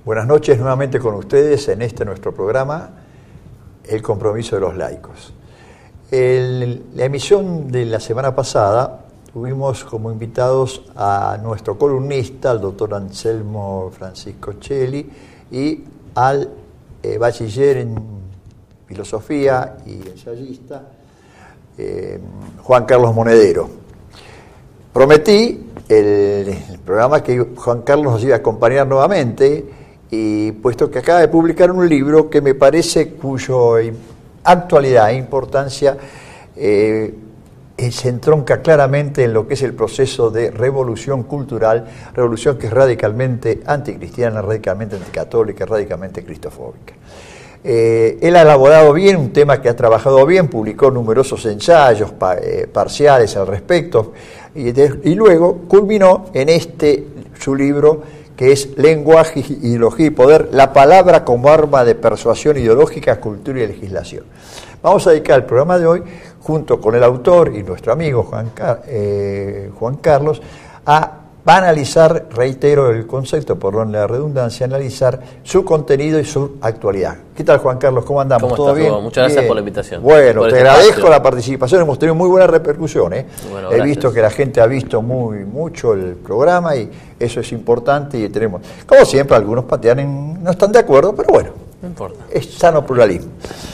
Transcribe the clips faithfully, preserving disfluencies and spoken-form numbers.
Buenas noches nuevamente con ustedes en este nuestro programa, El compromiso de los laicos. En la emisión de la semana pasada tuvimos como invitados a nuestro columnista, al doctor Anselmo Francisco Cheli, y al eh, bachiller en filosofía y ensayista, eh, Juan Carlos Monedero. Prometí el, el programa que Juan Carlos nos iba a acompañar nuevamente, y puesto que acaba de publicar un libro que me parece cuyo actualidad e importancia eh, se entronca claramente en lo que es el proceso de revolución cultural, revolución que es radicalmente anticristiana, radicalmente anticatólica, radicalmente cristofóbica. Eh, él ha elaborado bien un tema que ha trabajado bien, publicó numerosos ensayos pa, eh, parciales al respecto, y, de, y luego culminó en este su libro, que es Lenguaje, Ideología y Poder, la palabra como arma de persuasión ideológica, cultura y legislación. Vamos a dedicar el programa de hoy, junto con el autor y nuestro amigo Juan, eh, Juan Carlos, a analizar, reitero el concepto, por la redundancia, analizar su contenido y su actualidad. ¿Qué tal, Juan Carlos? ¿Cómo andamos? ¿Cómo ¿Todo estás, bien? Hugo? Muchas gracias bien. por la invitación. Bueno, por te este agradezco espacio. la participación, hemos tenido muy buena repercusión. ¿eh? Bueno, He gracias. visto que la gente ha visto muy mucho el programa y eso es importante, y tenemos, como siempre, algunos patean en, no están de acuerdo, pero bueno, No importa. es sano pluralismo.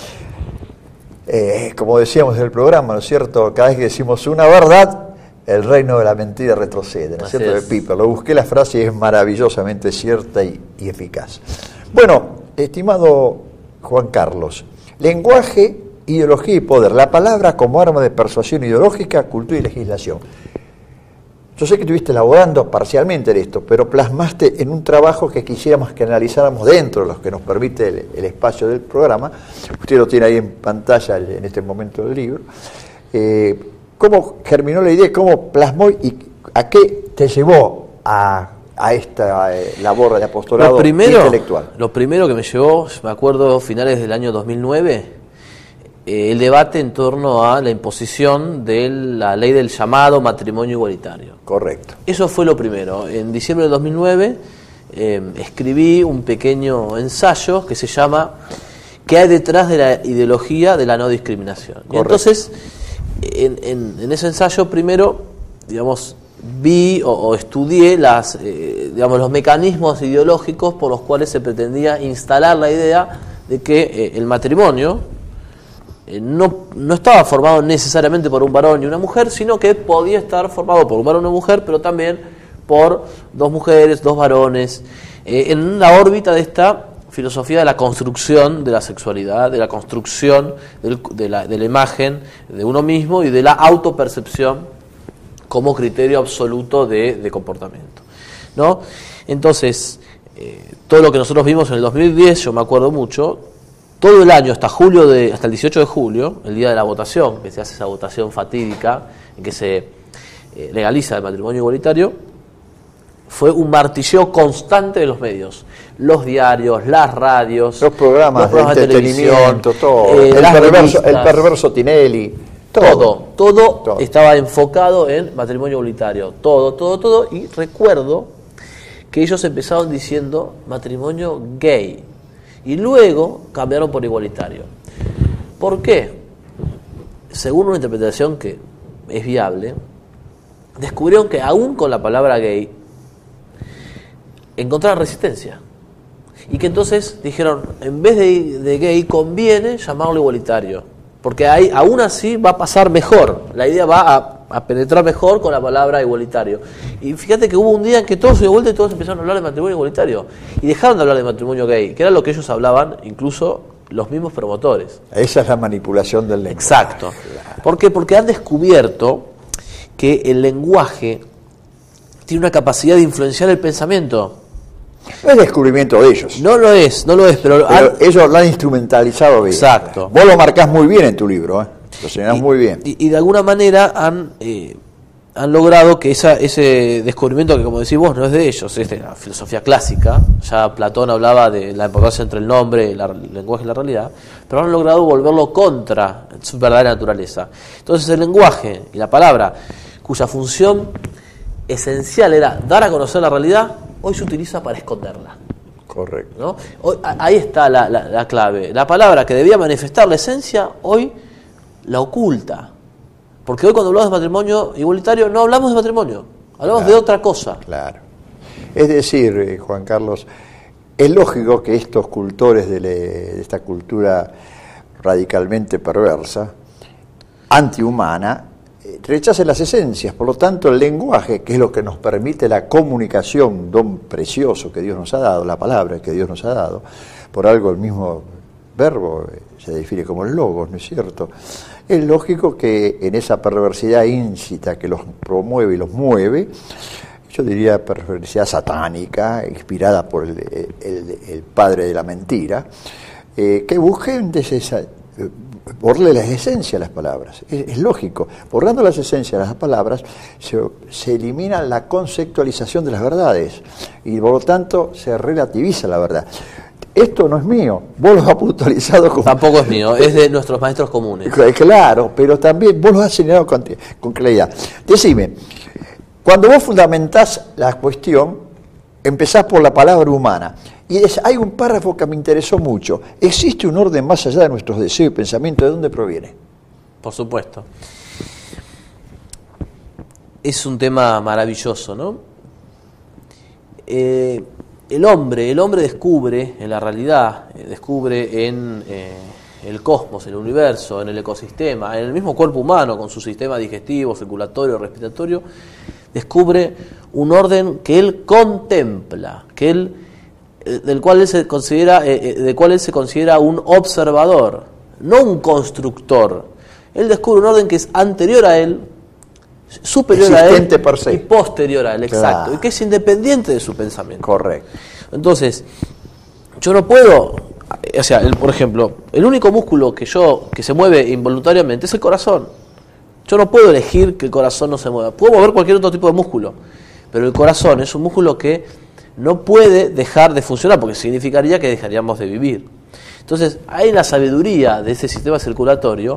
Eh, como decíamos en el programa, ¿no es cierto? Cada vez que decimos una verdad, el reino de la mentira retrocede, ¿no es cierto? De Piper. Lo busqué la frase y es maravillosamente cierta y, y eficaz. Bueno, estimado Juan Carlos, lenguaje, ideología y poder, la palabra como arma de persuasión ideológica, cultura y legislación. Yo sé que estuviste elaborando parcialmente en esto, pero plasmaste en un trabajo que quisiéramos que analizáramos dentro de los que nos permite el, el espacio del programa. Usted lo tiene ahí en pantalla en este momento del libro. Eh, ¿Cómo germinó la idea? ¿Cómo plasmó y a qué te llevó a, a esta eh, labor de apostolado lo primero, intelectual? Lo primero que me llevó, me acuerdo, finales del año dos mil nueve, eh, el debate en torno a la imposición de la ley del llamado matrimonio igualitario. Correcto. Eso fue lo primero. En diciembre del dos mil nueve eh, escribí un pequeño ensayo que se llama ¿Qué hay detrás de la ideología de la no discriminación? Y entonces, en, en, en ese ensayo primero, digamos, vi o, o estudié las, eh, digamos, los mecanismos ideológicos por los cuales se pretendía instalar la idea de que eh, el matrimonio eh, no, no estaba formado necesariamente por un varón y una mujer, sino que podía estar formado por un varón y una mujer, pero también por dos mujeres, dos varones, eh, en la órbita de esta filosofía de la construcción de la sexualidad, de la construcción del, de, la, de la imagen de uno mismo y de la autopercepción como criterio absoluto de, de comportamiento, ¿no? Entonces, eh, todo lo que nosotros vimos en el dos mil diez, yo me acuerdo mucho, todo el año hasta julio de, hasta el dieciocho de julio, el día de la votación, que se hace esa votación fatídica en que se eh, legaliza el matrimonio igualitario, fue un martilleo constante de los medios, los diarios, las radios, los programas, los programas de, de entretenimiento, televisión, todo, eh, el, las perverso, el revistas, perverso Tinelli, todo, todo, todo, todo estaba enfocado en matrimonio igualitario, todo, todo, todo, y recuerdo que ellos empezaron diciendo matrimonio gay, y luego cambiaron por igualitario. ¿Por qué? Según una interpretación que es viable, descubrieron que aún con la palabra gay encontraron resistencia, y que entonces dijeron, en vez de, de gay conviene llamarlo igualitario, porque ahí aún así va a pasar mejor, la idea va a, a penetrar mejor con la palabra igualitario. Y fíjate que hubo un día en que todos se dio vuelta y todos empezaron a hablar de matrimonio igualitario, y dejaron de hablar de matrimonio gay, que era lo que ellos hablaban, incluso los mismos promotores. Esa es la manipulación del lenguaje. Exacto. ¿Por qué? Porque han descubierto que el lenguaje tiene una capacidad de influenciar el pensamiento. No es descubrimiento de ellos. No lo es, no lo es, pero, pero han... ellos lo han instrumentalizado bien. Exacto. Vos lo marcás muy bien en tu libro, ¿eh? Lo señalás y, muy bien. Y, y de alguna manera han eh, han logrado que esa, ese descubrimiento, que como decís vos no es de ellos, es de la filosofía clásica, ya Platón hablaba de la importancia entre el nombre, la, el lenguaje y la realidad, pero han logrado volverlo contra su verdadera naturaleza. Entonces el lenguaje y la palabra, cuya función esencial era dar a conocer la realidad, hoy se utiliza para esconderla. Correcto. ¿no? Hoy, ahí está la, la, la clave. La palabra que debía manifestar la esencia, hoy la oculta. Porque hoy cuando hablamos de matrimonio igualitario no hablamos de matrimonio, hablamos claro, de otra cosa. Claro. Es decir, eh, Juan Carlos, es lógico que estos cultores de, le, de esta cultura radicalmente perversa, antihumana, eh, rechacen las esencias. Por lo tanto, el lenguaje, que es lo que nos permite la comunicación, don precioso que Dios nos ha dado, la palabra que Dios nos ha dado, por algo el mismo verbo eh, se define como el logos, ¿no es cierto? Es lógico que en esa perversidad íncita que los promueve y los mueve, yo diría perversidad satánica, inspirada por el, el, el padre de la mentira, eh, que busquen desde esa, eh, borrarle las esencias a las palabras. Es, es lógico, borrando las esencias a las palabras se, se elimina la conceptualización de las verdades y por lo tanto se relativiza la verdad. Esto no es mío, vos lo has puntualizado como... Tampoco es mío, es de nuestros maestros comunes. Claro, pero también vos lo has señalado con, con claridad. Decime, cuando vos fundamentás la cuestión, empezás por la palabra humana, y es, hay un párrafo que me interesó mucho. ¿Existe un orden más allá de nuestros deseos y pensamientos? ¿De dónde proviene? Por supuesto. Es un tema maravilloso, ¿no? Eh... El hombre, el hombre descubre en la realidad, descubre en eh, el cosmos, en el universo, en el ecosistema, en el mismo cuerpo humano, con su sistema digestivo, circulatorio, respiratorio, descubre un orden que él contempla, que él, del cual él se considera, eh, del cual él se considera un observador, no un constructor. Él descubre un orden que es anterior a él, superior a él per se. Y posterior a él, exacto, Claro. Y que es independiente de su pensamiento. Correcto. Entonces, yo no puedo, o sea, el, por ejemplo, el único músculo que yo que se mueve involuntariamente es el corazón. Yo no puedo elegir que el corazón no se mueva. Puedo mover cualquier otro tipo de músculo, pero el corazón es un músculo que no puede dejar de funcionar, porque significaría que dejaríamos de vivir. Entonces, hay en la sabiduría de ese sistema circulatorio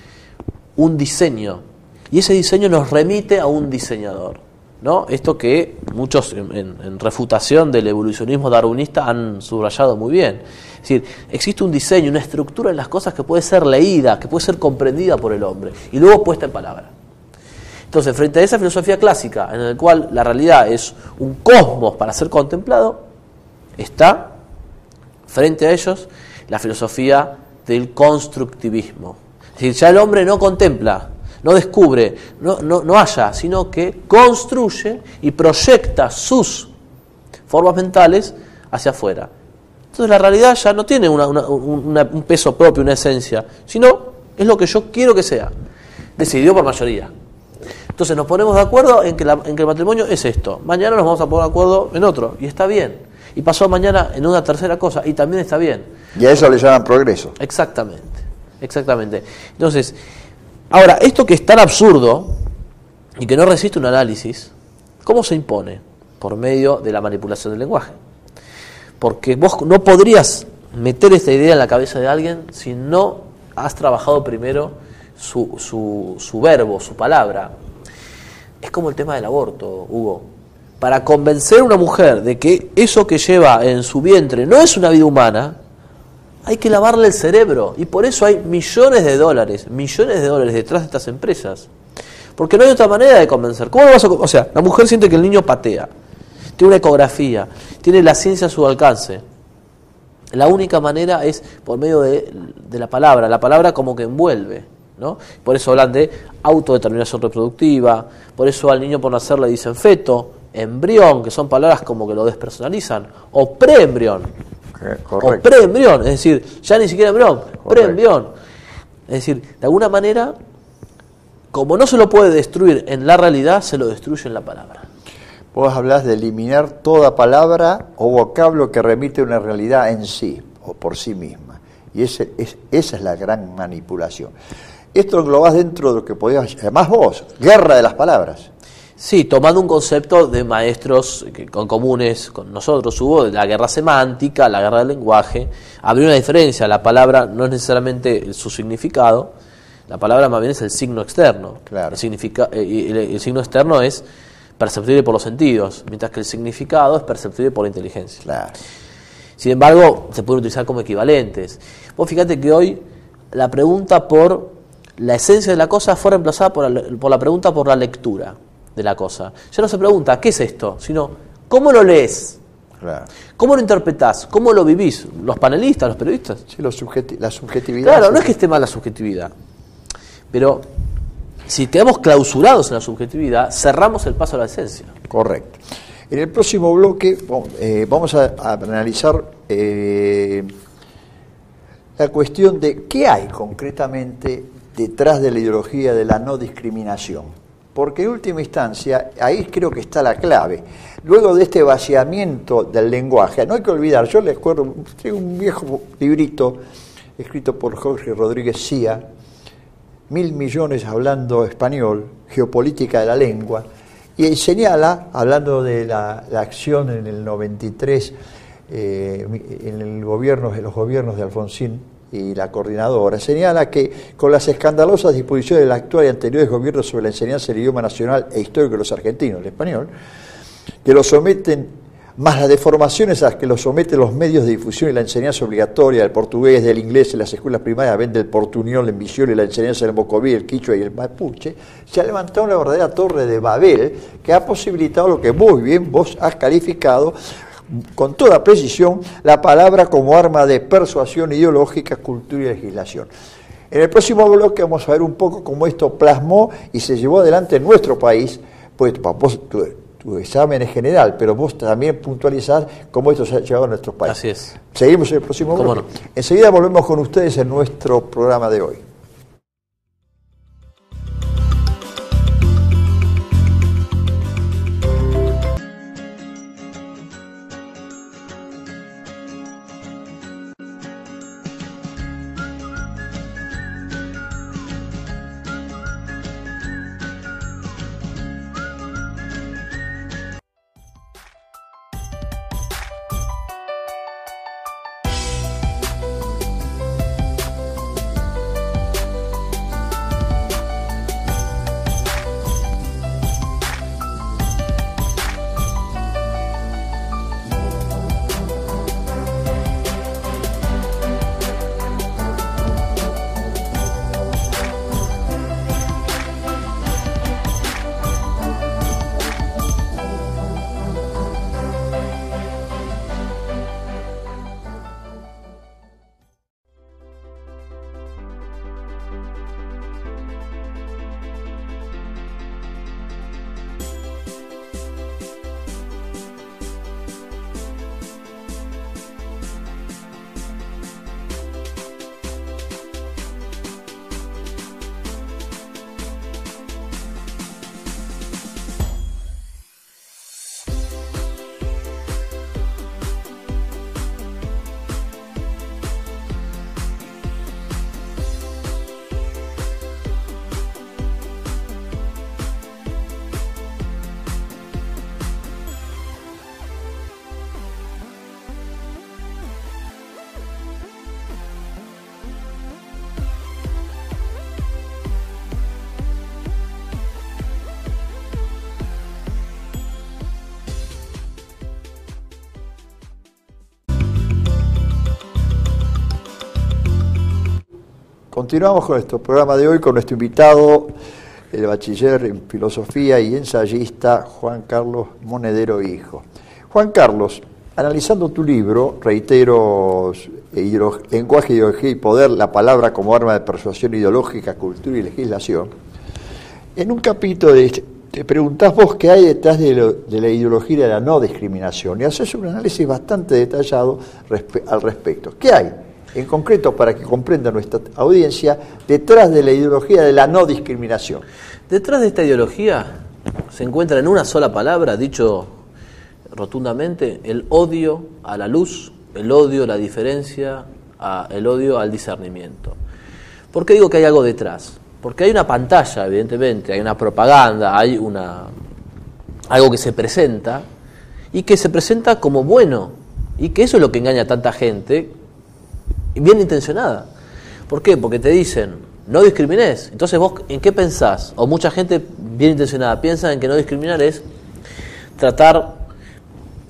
un diseño. Y ese diseño nos remite a un diseñador, ¿no? Esto que muchos en, en, en refutación del evolucionismo darwinista han subrayado muy bien. Es decir, existe un diseño, una estructura en las cosas que puede ser leída, que puede ser comprendida por el hombre y luego puesta en palabra. Entonces, frente a esa filosofía clásica, en la cual la realidad es un cosmos para ser contemplado, está frente a ellos la filosofía del constructivismo. Es decir, ya el hombre no contempla, no descubre, no, no, no halla, sino que construye y proyecta sus formas mentales hacia afuera. Entonces la realidad ya no tiene una, una, una, un peso propio, una esencia, sino es lo que yo quiero que sea, decidido por mayoría. Entonces nos ponemos de acuerdo en que, la, en que el matrimonio es esto, mañana nos vamos a poner de acuerdo en otro, y está bien, y pasó mañana en una tercera cosa, y también está bien. Y a eso le llaman progreso. Exactamente, exactamente. Entonces, ahora, esto que es tan absurdo y que no resiste un análisis, ¿cómo se impone? Por medio de la manipulación del lenguaje. Porque vos no podrías meter esta idea en la cabeza de alguien si no has trabajado primero su, su, su verbo, su palabra. Es como el tema del aborto, Hugo. Para convencer a una mujer de que eso que lleva en su vientre no es una vida humana, hay que lavarle el cerebro, y por eso hay millones de dólares, millones de dólares detrás de estas empresas. Porque no hay otra manera de convencer. ¿Cómo lo vas a O sea, la mujer siente que el niño patea, tiene una ecografía, tiene la ciencia a su alcance. La única manera es por medio de, de la palabra, la palabra como que envuelve, ¿no? Por eso hablan de autodeterminación reproductiva, por eso al niño por nacer le dicen feto, embrión, que son palabras como que lo despersonalizan, o preembrión. Correcto. O preembrión, es decir, ya ni siquiera embrión, preembrión. Es decir, de alguna manera, como no se lo puede destruir en la realidad, se lo destruye en la palabra. Vos hablás de eliminar toda palabra o vocablo que remite a una realidad en sí, o por sí misma. Y ese, es, esa es la gran manipulación. Esto lo englobás dentro de lo que podías, además vos, guerra de las palabras. Sí, tomando un concepto de maestros que, con comunes con nosotros, hubo la guerra semántica, la guerra del lenguaje. Habría una diferencia, la palabra no es necesariamente su significado, la palabra más bien es el signo externo. Claro. El, significa, eh, el, el signo externo es perceptible por los sentidos, mientras que el significado es perceptible por la inteligencia. Claro. Sin embargo, se pueden utilizar como equivalentes. Vos fíjate que hoy la pregunta por la esencia de la cosa fue reemplazada por la, por la pregunta por la lectura de la cosa. Ya no se pregunta, ¿qué es esto? Sino, ¿cómo lo lees? Claro. ¿Cómo lo interpretás? ¿Cómo lo vivís? ¿Los panelistas, los periodistas? Sí, los subjeti- la subjetividad. Claro, no es que esté mal la subjetividad, pero si quedamos clausurados en la subjetividad, cerramos el paso a la esencia. Correcto. En el próximo bloque eh, vamos a, a analizar eh, la cuestión de qué hay concretamente detrás de la ideología de la no discriminación. Porque en última instancia, ahí creo que está la clave. Luego de este vaciamiento del lenguaje, no hay que olvidar, yo les acuerdo, tengo un viejo librito escrito por Jorge Rodríguez Cía, Mil millones hablando español, geopolítica de la lengua, y él señala, hablando de la, la acción en el noventa y tres, eh, en el gobierno, en los gobiernos de Alfonsín y la coordinadora, señala que con las escandalosas disposiciones del actual y anteriores gobiernos sobre la enseñanza del idioma nacional e histórico de los argentinos, el español, que lo someten, más las deformaciones a las que lo someten los medios de difusión y la enseñanza obligatoria del portugués, del inglés en las escuelas primarias, ven del portuñol, en visión y la enseñanza del mocoví, el quichua y el mapuche, se ha levantado una verdadera torre de Babel que ha posibilitado lo que muy bien vos has calificado con toda precisión la palabra como arma de persuasión ideológica, cultura y legislación. En el próximo bloque vamos a ver un poco cómo esto plasmó y se llevó adelante en nuestro país, pues vos, tu, tu examen es general, pero vos también puntualizás cómo esto se ha llevado a nuestro país. Así es. Seguimos en el próximo bloque. ¿Cómo no? Enseguida volvemos con ustedes en nuestro programa de hoy. Continuamos con nuestro programa de hoy con nuestro invitado, el bachiller en filosofía y ensayista Juan Carlos Monedero Hijo. Juan Carlos, analizando tu libro, reitero, Lenguaje, Ideología y Poder, la palabra como arma de persuasión ideológica, cultura y legislación, en un capítulo de, te preguntás vos qué hay detrás de, lo, de la ideología de la no discriminación y haces un análisis bastante detallado respe, al respecto. ¿Qué hay? En concreto, para que comprenda nuestra audiencia, detrás de la ideología de la no discriminación. Detrás de esta ideología se encuentra en una sola palabra, dicho rotundamente, el odio a la luz, el odio a la diferencia, a, el odio al discernimiento. ¿Por qué digo que hay algo detrás? Porque hay una pantalla, evidentemente, hay una propaganda, hay una algo que se presenta y que se presenta como bueno, y que eso es lo que engaña a tanta gente bien intencionada. ¿Por qué? Porque te dicen, no discrimines. Entonces vos, ¿en qué pensás? O mucha gente bien intencionada piensa en que no discriminar es tratar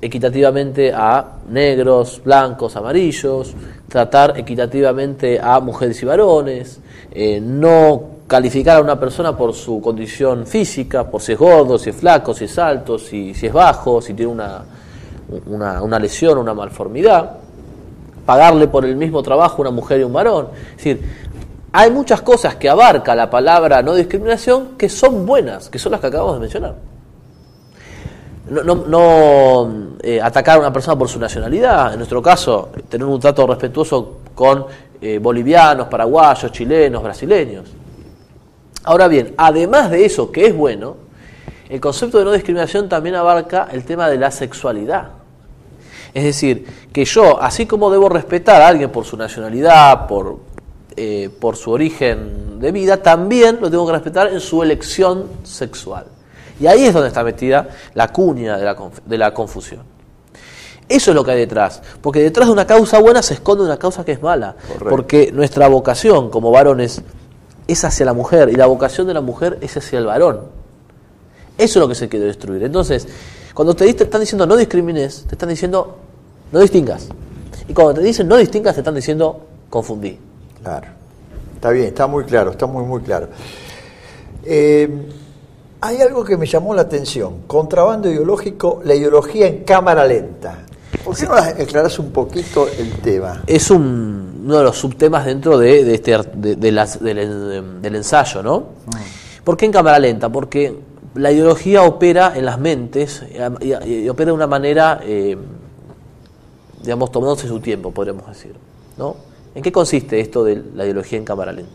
equitativamente a negros, blancos, amarillos, tratar equitativamente a mujeres y varones, eh, no calificar a una persona por su condición física, por si es gordo, si es flaco, si es alto, si, si es bajo, si tiene una, una, una lesión, una malformidad, pagarle por el mismo trabajo a una mujer y un varón. Es decir, hay muchas cosas que abarca la palabra no discriminación que son buenas, que son las que acabamos de mencionar. No, no, no eh, atacar a una persona por su nacionalidad, en nuestro caso, tener un trato respetuoso con eh, bolivianos, paraguayos, chilenos, brasileños. Ahora bien, además de eso, que es bueno, el concepto de no discriminación también abarca el tema de la sexualidad. Es decir, que yo, así como debo respetar a alguien por su nacionalidad, por, eh, por su origen de vida, también lo tengo que respetar en su elección sexual. Y ahí es donde está metida la cuña de la, de la confusión. Eso es lo que hay detrás, porque detrás de una causa buena se esconde una causa que es mala. Correcto. Porque nuestra vocación como varones es hacia la mujer y la vocación de la mujer es hacia el varón. Eso es lo que se quiere destruir. Entonces, cuando te, te están diciendo no discrimines, te están diciendo no distingas. Y cuando te dicen no distingas, te están diciendo confundí. Claro. Está bien, está muy claro, está muy, muy claro. Eh, hay algo que me llamó la atención. Contrabando ideológico, la ideología en cámara lenta. ¿Por qué no aclarás un poquito el tema? Es un, uno de los subtemas dentro de, de este de, de las, de, de, del ensayo, ¿no? Mm. ¿Por qué en cámara lenta? Porque la ideología opera en las mentes y, y, y opera de una manera, eh, digamos, tomándose su tiempo, podríamos decir, ¿no? ¿En qué consiste esto de la ideología en cámara lenta?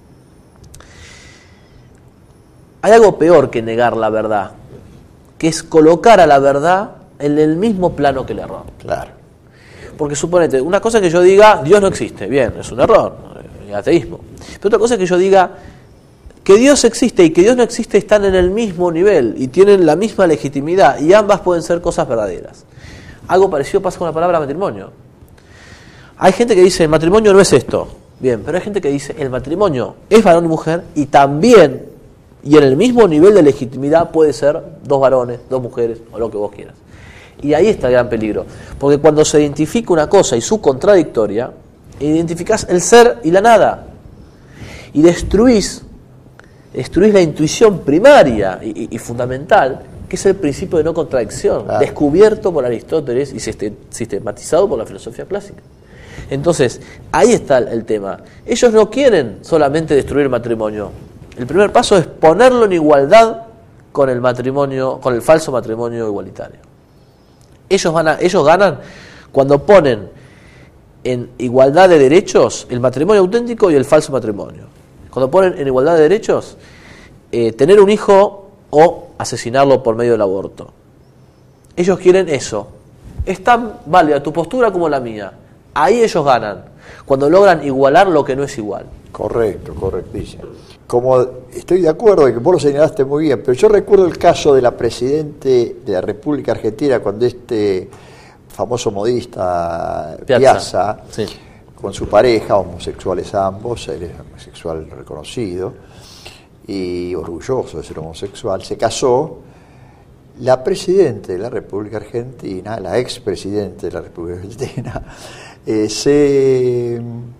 Hay algo peor que negar la verdad, que es colocar a la verdad en el mismo plano que el error. Claro. Porque suponete, una cosa es que yo diga, Dios no existe, bien, es un error, es ateísmo. Pero otra cosa es que yo diga que Dios existe y que Dios no existe están en el mismo nivel y tienen la misma legitimidad y ambas pueden ser cosas verdaderas. Algo parecido pasa con la palabra matrimonio. Hay gente que dice, el matrimonio no es esto, bien, pero hay gente que dice, el matrimonio es varón y mujer y también, y en el mismo nivel de legitimidad puede ser dos varones, dos mujeres o lo que vos quieras. Y ahí está el gran peligro, porque cuando se identifica una cosa y su contradictoria, identificás el ser y la nada, y destruís, destruís la intuición primaria y, y, y fundamental, que es el principio de no contradicción, claro, descubierto por Aristóteles y sistematizado por la filosofía clásica. Entonces, ahí está el, el tema. Ellos no quieren solamente destruir el matrimonio. El primer paso es ponerlo en igualdad con el matrimonio, con el falso matrimonio igualitario. Ellos van a, ellos ganan cuando ponen en igualdad de derechos el matrimonio auténtico y el falso matrimonio. Cuando ponen en igualdad de derechos eh, tener un hijo o asesinarlo por medio del aborto. Ellos quieren eso. Es tan válida tu postura como la mía. Ahí ellos ganan, cuando logran igualar lo que no es igual. Correcto, correctísimo. Como estoy de acuerdo, y que vos lo señalaste muy bien, pero yo recuerdo el caso de la Presidente de la República Argentina, cuando este famoso modista Piazza, Piazza sí, con su pareja, homosexuales ambos, él es homosexual reconocido y orgulloso de ser homosexual, se casó. La Presidenta de la República Argentina, la expresidente de la República Argentina, eh, se...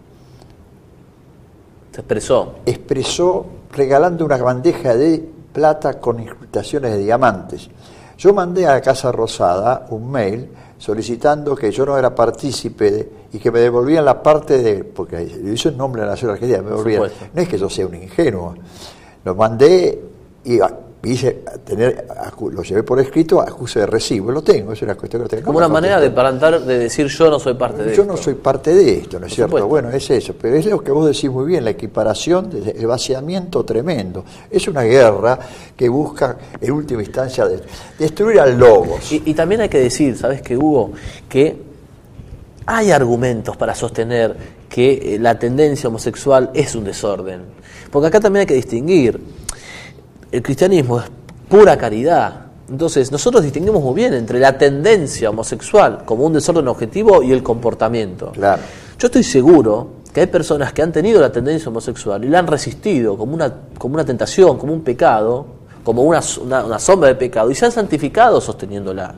Se expresó. Expresó regalando una bandeja de plata con incrustaciones de diamantes. Yo mandé a la Casa Rosada un mail solicitando que yo no era partícipe de, y que me devolvían la parte de, porque lo hizo en nombre de la Nación Argentina, me devolvían. No es que yo sea un ingenuo. Lo mandé y hice tener, lo llevé por escrito, acuse de recibo, lo tengo, es una cuestión que tengo. Como una manera de parantar, de decir yo no soy parte de yo esto. Yo no soy parte de esto, ¿no es cierto? Supuesto. Bueno, es eso, pero es lo que vos decís muy bien, la equiparación, el vaciamiento tremendo. Es una guerra que busca, en última instancia, de, destruir al logos. Y, y también hay que decir, ¿sabes qué, Hugo? Que hay argumentos para sostener que la tendencia homosexual es un desorden. Porque acá también hay que distinguir. El cristianismo es pura caridad. Entonces, nosotros distinguimos muy bien entre la tendencia homosexual como un desorden objetivo y el comportamiento. Claro. Yo estoy seguro que hay personas que han tenido la tendencia homosexual y la han resistido como una, como una tentación, como un pecado, como una, una, una sombra de pecado, y se han santificado sosteniéndola.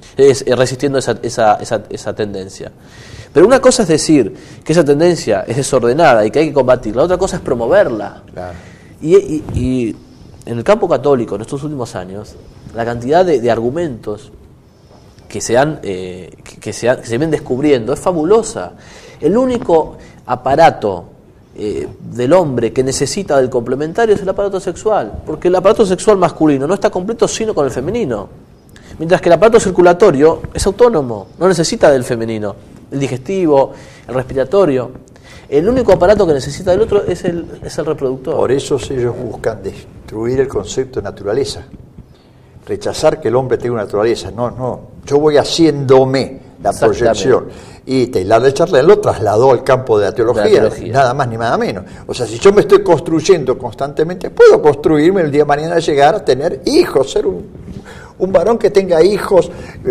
es, es resistiendo esa, esa, esa, esa tendencia. Pero una cosa es decir que esa tendencia es desordenada y que hay que combatirla, otra cosa es promoverla. Claro. Y, y, y en el campo católico, en estos últimos años, la cantidad de, de argumentos que se, han, eh, que, que, se han, que se vienen descubriendo es fabulosa. El único aparato eh, del hombre que necesita del complementario es el aparato sexual, porque el aparato sexual masculino no está completo sino con el femenino, mientras que el aparato circulatorio es autónomo, no necesita del femenino, el digestivo, el respiratorio. El único aparato que necesita del otro es el, es el reproductor. Por eso ellos buscan destruir el concepto de naturaleza, rechazar que el hombre tenga una naturaleza. No, no, yo voy haciéndome la proyección. Y Teilhard de Chardin lo trasladó al campo de la teología, la teología, nada más ni nada menos. O sea, si yo me estoy construyendo constantemente, puedo construirme el día de mañana llegar a tener hijos, ser un, un varón que tenga hijos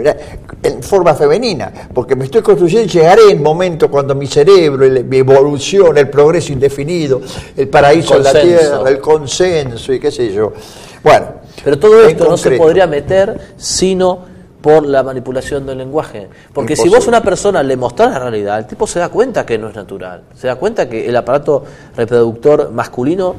en forma femenina, porque me estoy construyendo y llegaré en momento cuando mi cerebro, el, mi evolución, el progreso indefinido, el paraíso en la tierra, el consenso y qué sé yo. Bueno, pero todo esto no se podría meter sino por la manipulación del lenguaje. Porque Imposible. Si vos a una persona le mostrás la realidad, el tipo se da cuenta que no es natural. Se da cuenta que el aparato reproductor masculino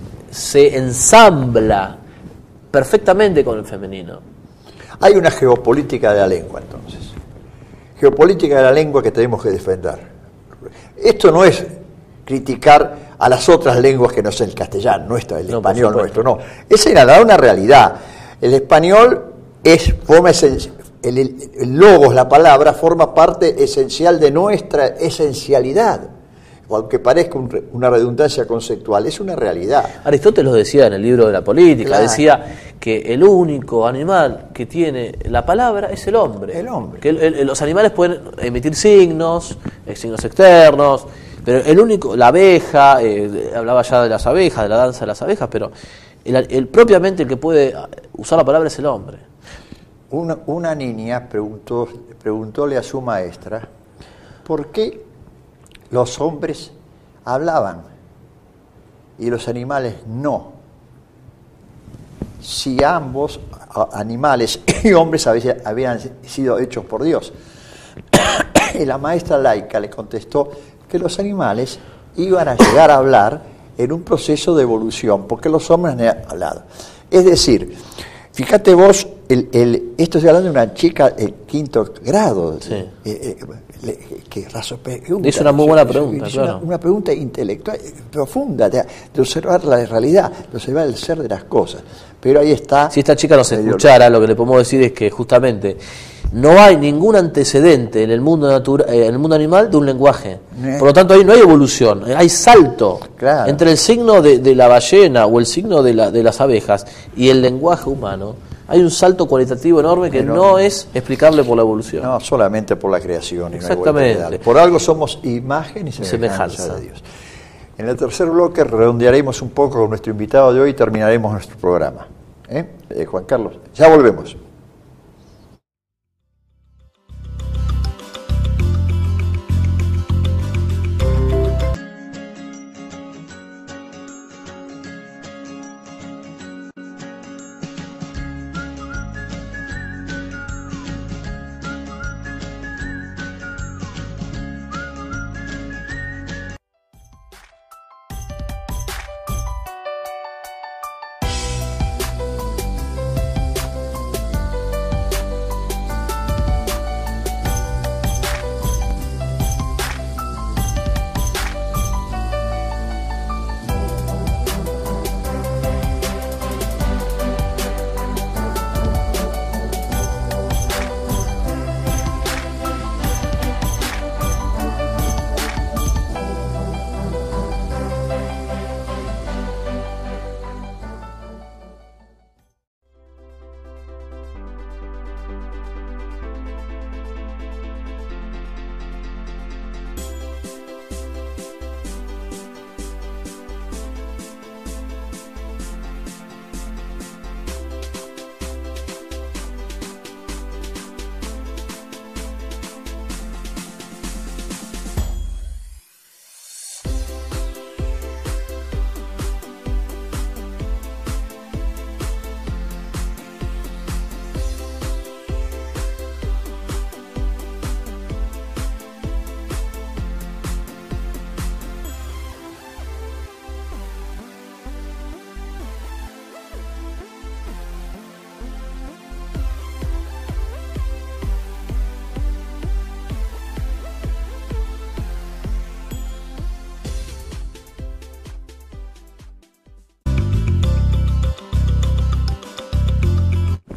se ensambla perfectamente con el femenino. Hay una geopolítica de la lengua, entonces. Geopolítica de la lengua que tenemos que defender. Esto no es criticar a las otras lenguas que no es el castellano, nuestro, el no, español nuestro, no. Es era una realidad. El español es forma esencial. El, el, el logos, la palabra, forma parte esencial de nuestra esencialidad, aunque parezca un, una redundancia conceptual, es una realidad. Aristóteles lo decía en el libro de la política, claro. Decía que el único animal que tiene la palabra es el hombre. El hombre. Que el, el, los animales pueden emitir signos, eh, signos externos, pero el único, la abeja, eh, hablaba ya de las abejas, de la danza de las abejas, pero el, el propiamente el que puede usar la palabra es el hombre. Una, una niña preguntó, preguntóle a su maestra por qué los hombres hablaban y los animales no. Si ambos, animales y hombres, habían sido hechos por Dios. Y la maestra laica le contestó que los animales iban a llegar a hablar en un proceso de evolución, porque los hombres no han hablado. Es decir, fíjate vos, el, el, esto estoy hablando de una chica de quinto grado, sí. eh, eh, que raso, es una muy buena pregunta, es claro. Una, una pregunta intelectual, profunda, de, de observar la realidad, de observar el ser de las cosas. Pero ahí está. Si esta chica nos escuchara, lo que le podemos decir es que justamente no hay ningún antecedente en el mundo natura, eh, en el mundo animal de un lenguaje. Eh. Por lo tanto, ahí no hay evolución, hay salto claro. entre el signo de, de la ballena o el signo de, la, de las abejas y el lenguaje humano. Hay un salto cualitativo enorme que enorme. No es explicable por la evolución. No, solamente por la creación. Y exactamente. No por algo somos imagen y semejanza, semejanza de Dios. En el tercer bloque redondearemos un poco con nuestro invitado de hoy y terminaremos nuestro programa. ¿Eh? Eh, Juan Carlos, ya volvemos.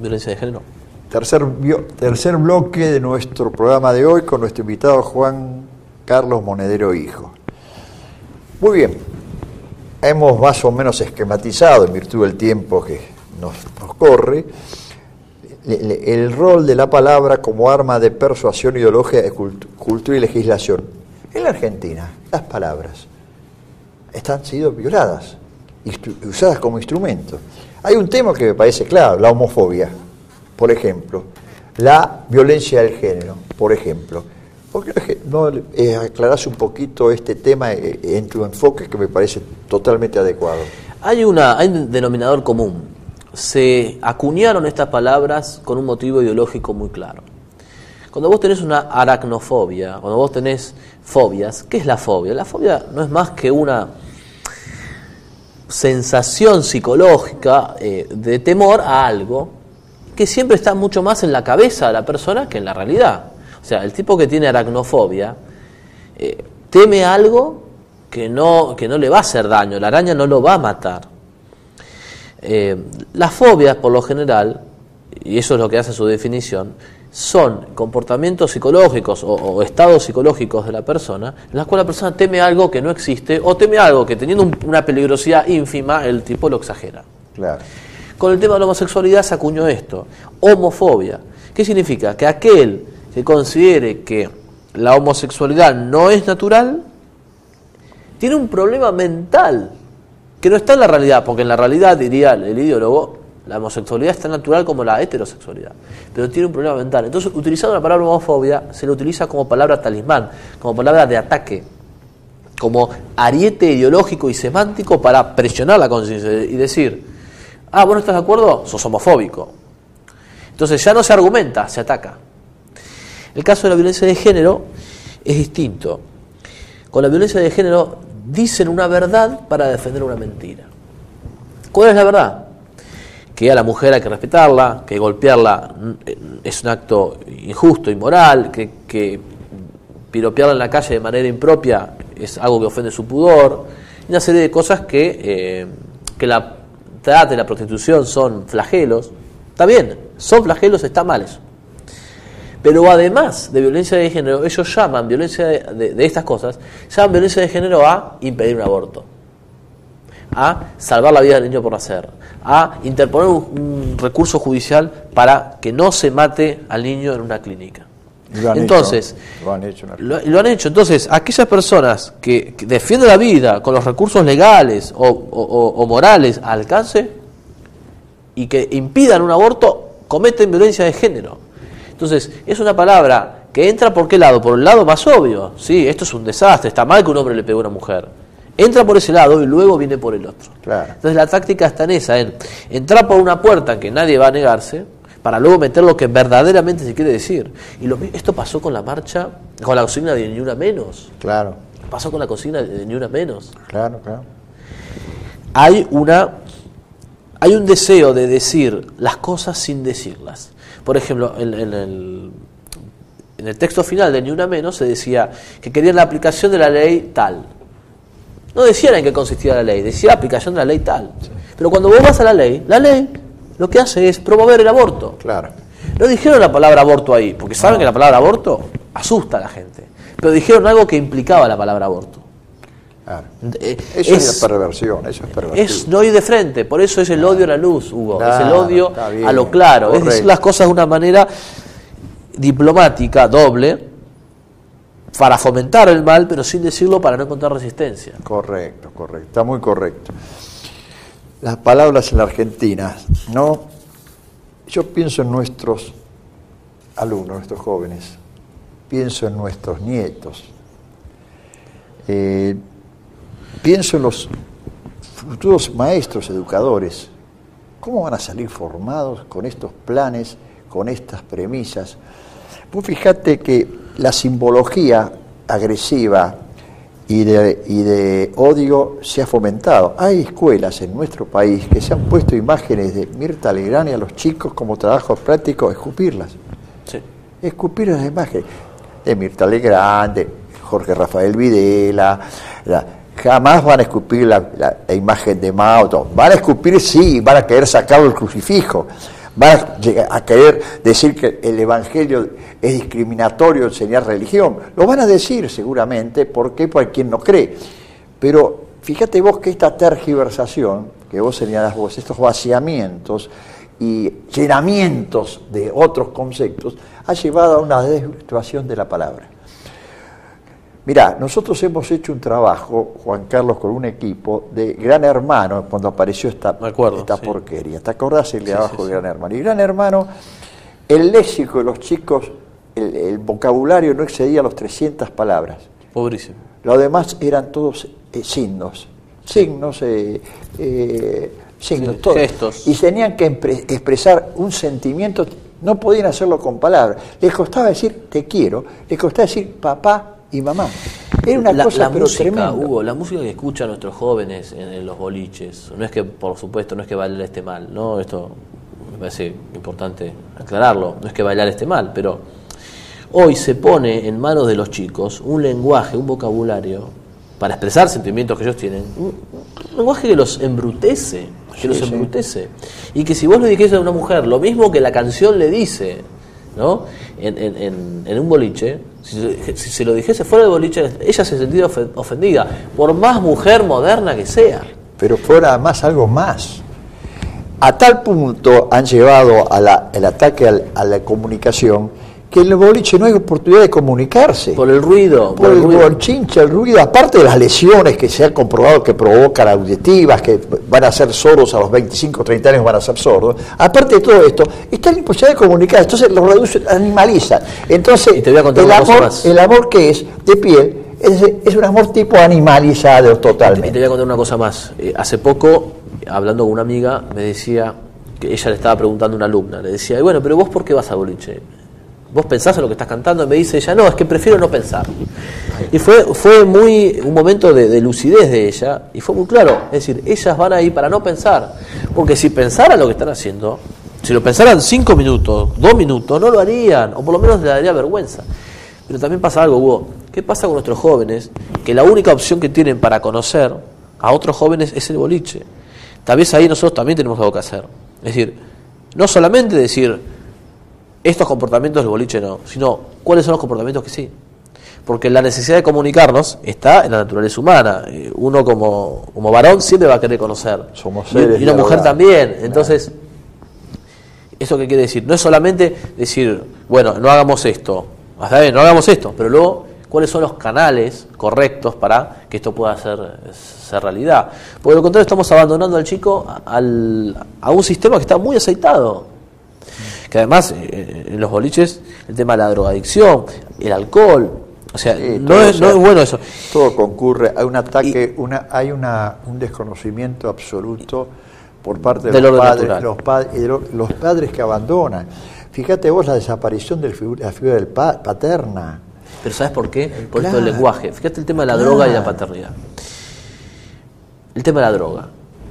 violencia de género. Tercer, tercer bloque de nuestro programa de hoy con nuestro invitado Juan Carlos Monedero Hijo. Muy bien, hemos más o menos esquematizado, en virtud del tiempo que nos, nos corre, el rol de la palabra como arma de persuasión, ideología, cultura y legislación. En la Argentina, las palabras están siendo violadas, usadas como instrumento. Hay un tema que me parece claro, la homofobia, por ejemplo, la violencia del género, por ejemplo. ¿Por qué no eh, aclarás un poquito este tema eh, en tu enfoque que me parece totalmente adecuado? Hay, una, hay un denominador común. Se acuñaron estas palabras con un motivo ideológico muy claro. Cuando vos tenés una aracnofobia, cuando vos tenés fobias, ¿qué es la fobia? La fobia no es más que una sensación psicológica eh, de temor a algo que siempre está mucho más en la cabeza de la persona que en la realidad. O sea, el tipo que tiene aracnofobia eh, teme algo que no, que no le va a hacer daño, la araña no lo va a matar. Eh, las fobias, por lo general, y eso es lo que hace su definición, son comportamientos psicológicos o, o estados psicológicos de la persona en los cuales la persona teme algo que no existe o teme algo que teniendo un, una peligrosidad ínfima el tipo lo exagera. Claro. Con el tema de la homosexualidad se acuñó esto, homofobia. ¿Qué significa? Que aquel que considere que la homosexualidad no es natural tiene un problema mental que no está en la realidad, porque en la realidad, diría el ideólogo, la homosexualidad es tan natural como la heterosexualidad, pero tiene un problema mental. Entonces, utilizando la palabra homofobia, se la utiliza como palabra talismán, como palabra de ataque, como ariete ideológico y semántico para presionar la conciencia y decir, ah, ¿vos no estás de acuerdo? Sos homofóbico. Entonces ya no se argumenta, se ataca. El caso de la violencia de género es distinto. Con la violencia de género dicen una verdad para defender una mentira. ¿Cuál es la verdad? Que a la mujer hay que respetarla, que golpearla es un acto injusto, inmoral, que, que piropearla en la calle de manera impropia es algo que ofende su pudor, y una serie de cosas que, eh, que la trata y la prostitución son flagelos. Está bien, son flagelos, está mal eso. Pero además de violencia de género, ellos llaman violencia de, de, de estas cosas, llaman violencia de género a impedir un aborto, a salvar la vida del niño por nacer, a interponer un, un recurso judicial para que no se mate al niño en una clínica. Lo han Entonces, hecho, lo han hecho. Lo, lo han hecho. Entonces, aquellas personas que, que defienden la vida con los recursos legales o, o, o morales al alcance y que impidan un aborto, cometen violencia de género. Entonces, es una palabra que entra por qué lado, por el lado más obvio. Sí, esto es un desastre, está mal que un hombre le pegue a una mujer. Entra por ese lado y luego viene por el otro. Claro. Entonces la táctica está en esa, en entrar por una puerta en que nadie va a negarse, para luego meter lo que verdaderamente se quiere decir. Y lo, esto pasó con la marcha, con la consigna de Ni Una Menos. Claro. Pasó con la consigna de Ni Una Menos. Claro, claro. Hay una, hay un deseo de decir las cosas sin decirlas. Por ejemplo, en, en, el, en el texto final de Ni Una Menos se decía que querían la aplicación de la ley tal. No decían en qué consistía la ley, decía la aplicación de la ley tal. Sí. Pero cuando vos vas a la ley, la ley lo que hace es promover el aborto. Claro. No dijeron la palabra aborto ahí, porque saben no. que la palabra aborto asusta a la gente. Pero dijeron algo que implicaba la palabra aborto. Claro. Eh, eso es, es perversión, eso es perversión. Es no ir de frente, por eso es el odio a la luz, Hugo. Claro, es el odio bien, a lo claro. Correcto. Es decir las cosas de una manera diplomática, doble, para fomentar el mal, pero sin decirlo para no encontrar resistencia. Correcto, correcto. Está muy correcto. Las palabras en la Argentina, ¿no? Yo pienso en nuestros alumnos, nuestros jóvenes, pienso en nuestros nietos, eh, pienso en los futuros maestros, educadores. ¿Cómo van a salir formados con estos planes, con estas premisas? Vos fíjate que la simbología agresiva y de, y de odio se ha fomentado. Hay escuelas en nuestro país que se han puesto imágenes de Mirta Legrand y a los chicos como trabajos prácticos, escupirlas. Sí. Escupir las imágenes de Mirta Legrand, de Jorge Rafael Videla. La, jamás van a escupir la, la, la imagen de Mao. Van a escupir, sí, van a querer sacar el crucifijo. van a, llegar a querer decir que el Evangelio es discriminatorio, enseñar religión. Lo van a decir seguramente, ¿por qué? Por quien no cree. Pero fíjate vos que esta tergiversación, que vos señalás vos, estos vaciamientos y llenamientos de otros conceptos, ha llevado a una desvirtuación de la palabra. Mirá, nosotros hemos hecho un trabajo, Juan Carlos, con un equipo de Gran Hermano, cuando apareció esta, acuerdo, esta sí. porquería. ¿Te acordás el de sí, abajo sí, de Gran sí. Hermano? Y Gran Hermano, el léxico de los chicos, el, el vocabulario no excedía los trescientas palabras. Pobrísimo. Lo demás eran todos eh, signos, signos, eh, eh, signos, sí, todos. Gestos. Y tenían que expresar un sentimiento, no podían hacerlo con palabras. Les costaba decir te quiero, les costaba decir papá y mamá. Era una la, cosa la pero música, tremenda. Hugo, la música que escuchan nuestros jóvenes en, en los boliches, no es que, por supuesto, no es que bailar esté mal, ¿no? Esto me parece importante aclararlo, no es que bailar esté mal, pero hoy se pone en manos de los chicos un lenguaje, un vocabulario para expresar sentimientos que ellos tienen, un, un lenguaje que los embrutece, que sí, los embrutece. Sí. Y que si vos le dijese a una mujer lo mismo que la canción le dice, ¿no? En, en, en, en un boliche, si, si se lo dijese fuera del boliche, ella se sentiría ofendida, por más mujer moderna que sea. Pero fuera además algo más. A tal punto han llevado a la, el ataque al, a la comunicación, que en el boliche no hay oportunidad de comunicarse. Por el ruido. Por, por el, el chincha, el ruido, aparte de las lesiones que se ha comprobado que provocan auditivas, que van a ser sordos a los veinticinco, treinta años, van a ser sordos. Aparte de todo esto, está la imposibilidad de comunicar, entonces lo reduce, animaliza. Entonces, y te voy a contar el, una amor, cosa más. el amor que es de piel es, es un amor tipo animalizado totalmente. Y te voy a contar una cosa más. Eh, hace poco, hablando con una amiga, me decía que ella le estaba preguntando a una alumna, le decía, y bueno, pero vos ¿por qué vas a boliche? ¿Vos pensás en lo que estás cantando? Y me dice ella, no, es que prefiero no pensar. Y fue fue muy un momento de, de lucidez de ella, y fue muy claro. Es decir, ellas van ahí para no pensar. Porque si pensaran lo que están haciendo, si lo pensaran cinco minutos, dos minutos, no lo harían, o por lo menos les daría vergüenza. Pero también pasa algo, Hugo. ¿Qué pasa con nuestros jóvenes? Que la única opción que tienen para conocer a otros jóvenes es el boliche. Tal vez ahí nosotros también tenemos algo que hacer. Es decir, no solamente decir estos comportamientos del boliche no, sino cuáles son los comportamientos que sí. Porque la necesidad de comunicarnos está en la naturaleza humana. Uno como, como varón siempre va a querer conocer. Somos seres y, y una mujer también. Entonces, ¿eso qué quiere decir? No es solamente decir, bueno, no hagamos esto. Hasta bien, no hagamos esto. Pero luego, ¿cuáles son los canales correctos para que esto pueda ser, ser realidad? Porque de lo contrario estamos abandonando al chico al, a un sistema que está muy aceitado. Que además, eh, en los boliches, el tema de la drogadicción, el alcohol, o sea, sí, no, es, no es bueno eso. Todo concurre, hay un ataque, y, una, hay una, un desconocimiento absoluto por parte de, de los, padres, los, padres, los, los padres que abandonan. Fíjate vos la desaparición de la figura del pa, paterna. Pero ¿sabes por qué? Por claro. esto del lenguaje. Fíjate el tema de la claro. droga y la paternidad. El tema de la droga.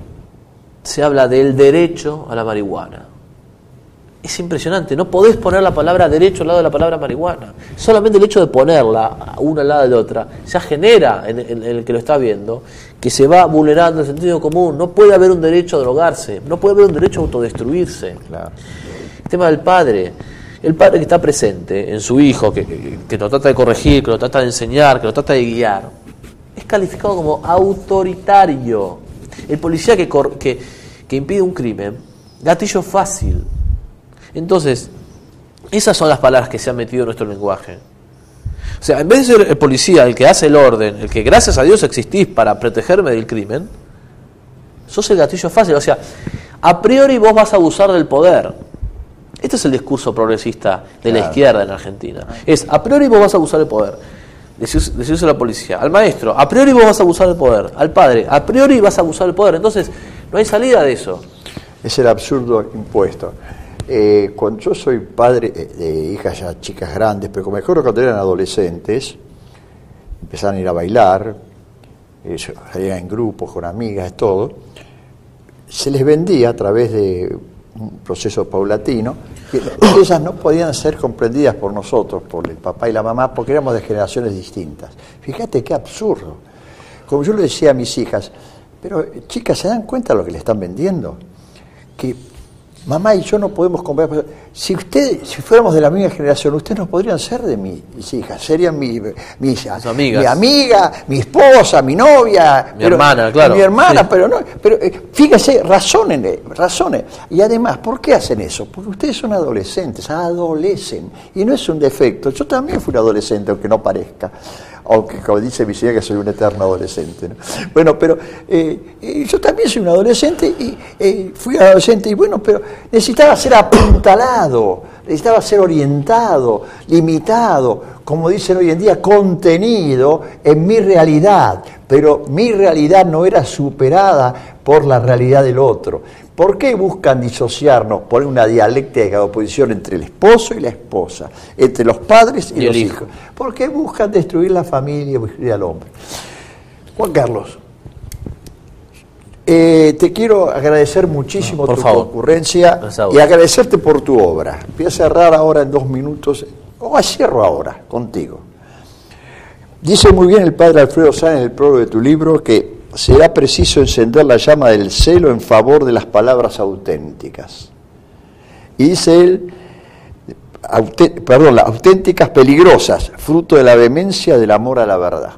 Se habla del derecho a la marihuana. Es impresionante, no podés poner la palabra derecho al lado de la palabra marihuana. Solamente el hecho de ponerla una al lado de la otra ya genera en, en, en el que lo está viendo que se va vulnerando el sentido común. No puede haber un derecho a drogarse, no puede haber un derecho a autodestruirse. Claro. El tema del padre, el padre que está presente en su hijo, que, que, que lo trata de corregir, que lo trata de enseñar, que lo trata de guiar, es calificado como autoritario. El policía que, que, que impide un crimen, gatillo fácil. Entonces, esas son las palabras que se han metido en nuestro lenguaje. O sea, en vez de ser el policía, el que hace el orden, el que gracias a Dios existís para protegerme del crimen, sos el gatillo fácil. O sea, a priori vos vas a abusar del poder. Este es el discurso progresista de la claro. izquierda en Argentina. Es, a priori vos vas a abusar del poder. Decirse a la policía, al maestro, a priori vos vas a abusar del poder. Al padre, a priori vas a abusar del poder. Entonces, no hay salida de eso. Es el absurdo impuesto. Eh, cuando yo soy padre de, de hijas ya chicas grandes, pero como me acuerdo cuando eran adolescentes, empezaron a ir a bailar, eh, salían en grupos con amigas, todo, se les vendía a través de un proceso paulatino que ellas no podían ser comprendidas por nosotros, por el papá y la mamá, porque éramos de generaciones distintas. Fíjate qué absurdo. Como yo le decía a mis hijas, pero chicas, ¿se dan cuenta de lo que le están vendiendo? Que mamá y yo no podemos comprar. Si usted, si fuéramos de la misma generación, ustedes no podrían ser de mis hijas, serían mi, mi, amigas. mi amiga, mi esposa, mi novia, mi pero, hermana, claro. Mi hermana, sí. pero no, pero eh, fíjese, razonen, razonen. Y además, ¿por qué hacen eso? Porque ustedes son adolescentes, adolecen, y no es un defecto. Yo también fui un adolescente, aunque no parezca. Aunque, como dice mi señora, que soy un eterno adolescente, ¿no? Bueno, pero eh, eh, yo también soy un adolescente y eh, fui adolescente y bueno, pero necesitaba ser apuntalado, necesitaba ser orientado, limitado, como dicen hoy en día, contenido en mi realidad, pero mi realidad no era superada por la realidad del otro. ¿Por qué buscan disociarnos? Poner una dialéctica de oposición entre el esposo y la esposa, entre los padres y, y los hijos. ¿Por qué buscan destruir la familia y destruir al hombre? Juan Carlos, eh, te quiero agradecer muchísimo no, tu favor. concurrencia y agradecerte por tu obra. Voy a cerrar ahora en dos minutos, o cierro ahora contigo. Dice muy bien el padre Alfredo Sáenz en el prólogo de tu libro que será preciso encender la llama del celo en favor de las palabras auténticas. Y dice él, autent, perdón, las auténticas peligrosas, fruto de la vehemencia del amor a la verdad.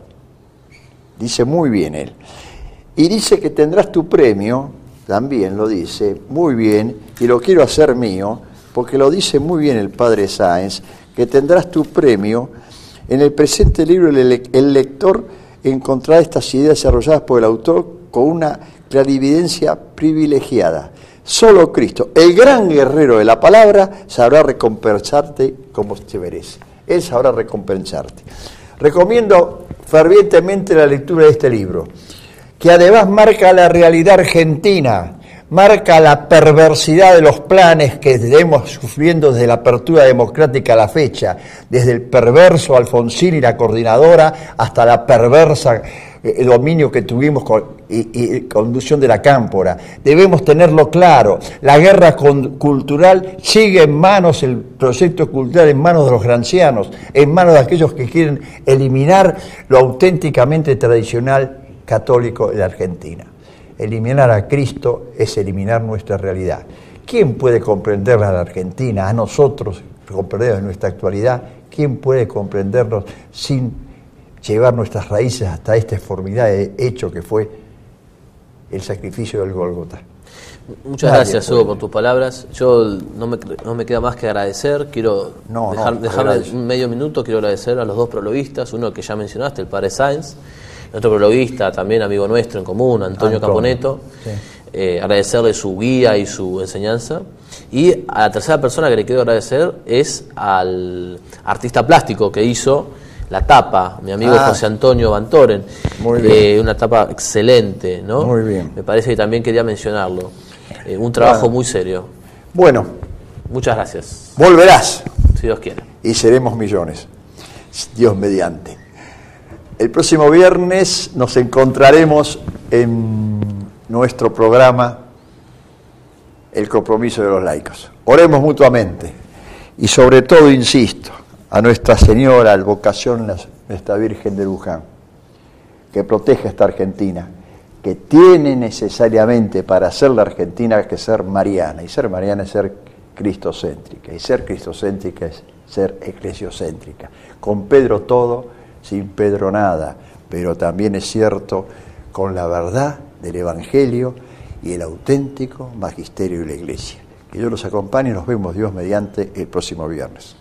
Dice muy bien él. Y dice que tendrás tu premio, también lo dice, muy bien, y lo quiero hacer mío, porque lo dice muy bien el padre Sáenz, que tendrás tu premio. En el presente libro el, el lector encontrará estas ideas desarrolladas por el autor con una clarividencia privilegiada. Solo Cristo, el gran guerrero de la palabra, sabrá recompensarte como te merece. Él sabrá recompensarte. Recomiendo fervientemente la lectura de este libro, que además marca la realidad argentina, marca la perversidad de los planes que estamos sufriendo desde la apertura democrática a la fecha, desde el perverso Alfonsín y la coordinadora hasta la perversa eh, dominio que tuvimos con, y, y conducción de la Cámpora. Debemos tenerlo claro, la guerra con, cultural sigue en manos, el proyecto cultural en manos de los grancianos, en manos de aquellos que quieren eliminar lo auténticamente tradicional católico de la Argentina. Eliminar a Cristo es eliminar nuestra realidad. ¿Quién puede comprenderla a la Argentina, a nosotros, comprendernos en nuestra actualidad? ¿Quién puede comprendernos sin llevar nuestras raíces hasta este formidable hecho que fue el sacrificio del Gólgota? Muchas Nadie gracias, Hugo, por tus palabras. Yo no me, no me queda más que agradecer. Quiero no, dejar, no, dejarme un medio minuto. Quiero agradecer a los dos prologuistas, uno que ya mencionaste, el padre Sáenz, otro prologuista, también amigo nuestro en común, Antonio, Antonio Caponeto, sí. eh, agradecerle su guía y su enseñanza. Y a la tercera persona que le quiero agradecer es al artista plástico que hizo la tapa, mi amigo ah, José Antonio Bantoren. Muy bien. Eh, una tapa excelente, ¿no? Muy bien. Me parece que también quería mencionarlo. Eh, un trabajo bueno. muy serio. Bueno. Muchas gracias. Volverás. Si Dios quiere. Y seremos millones. Dios mediante. El próximo viernes nos encontraremos en nuestro programa El compromiso de los laicos. Oremos mutuamente y sobre todo, insisto, a Nuestra Señora, al vocación, Nuestra Virgen de Luján, que proteja esta Argentina, que tiene necesariamente para ser la Argentina que ser mariana, y ser mariana es ser cristocéntrica, y ser cristocéntrica es ser eclesiocéntrica. Con Pedro todo, sin Pedro nada, pero también es cierto con la verdad del Evangelio y el auténtico magisterio de la Iglesia. Que Dios los acompañe y nos vemos, Dios mediante, el próximo viernes.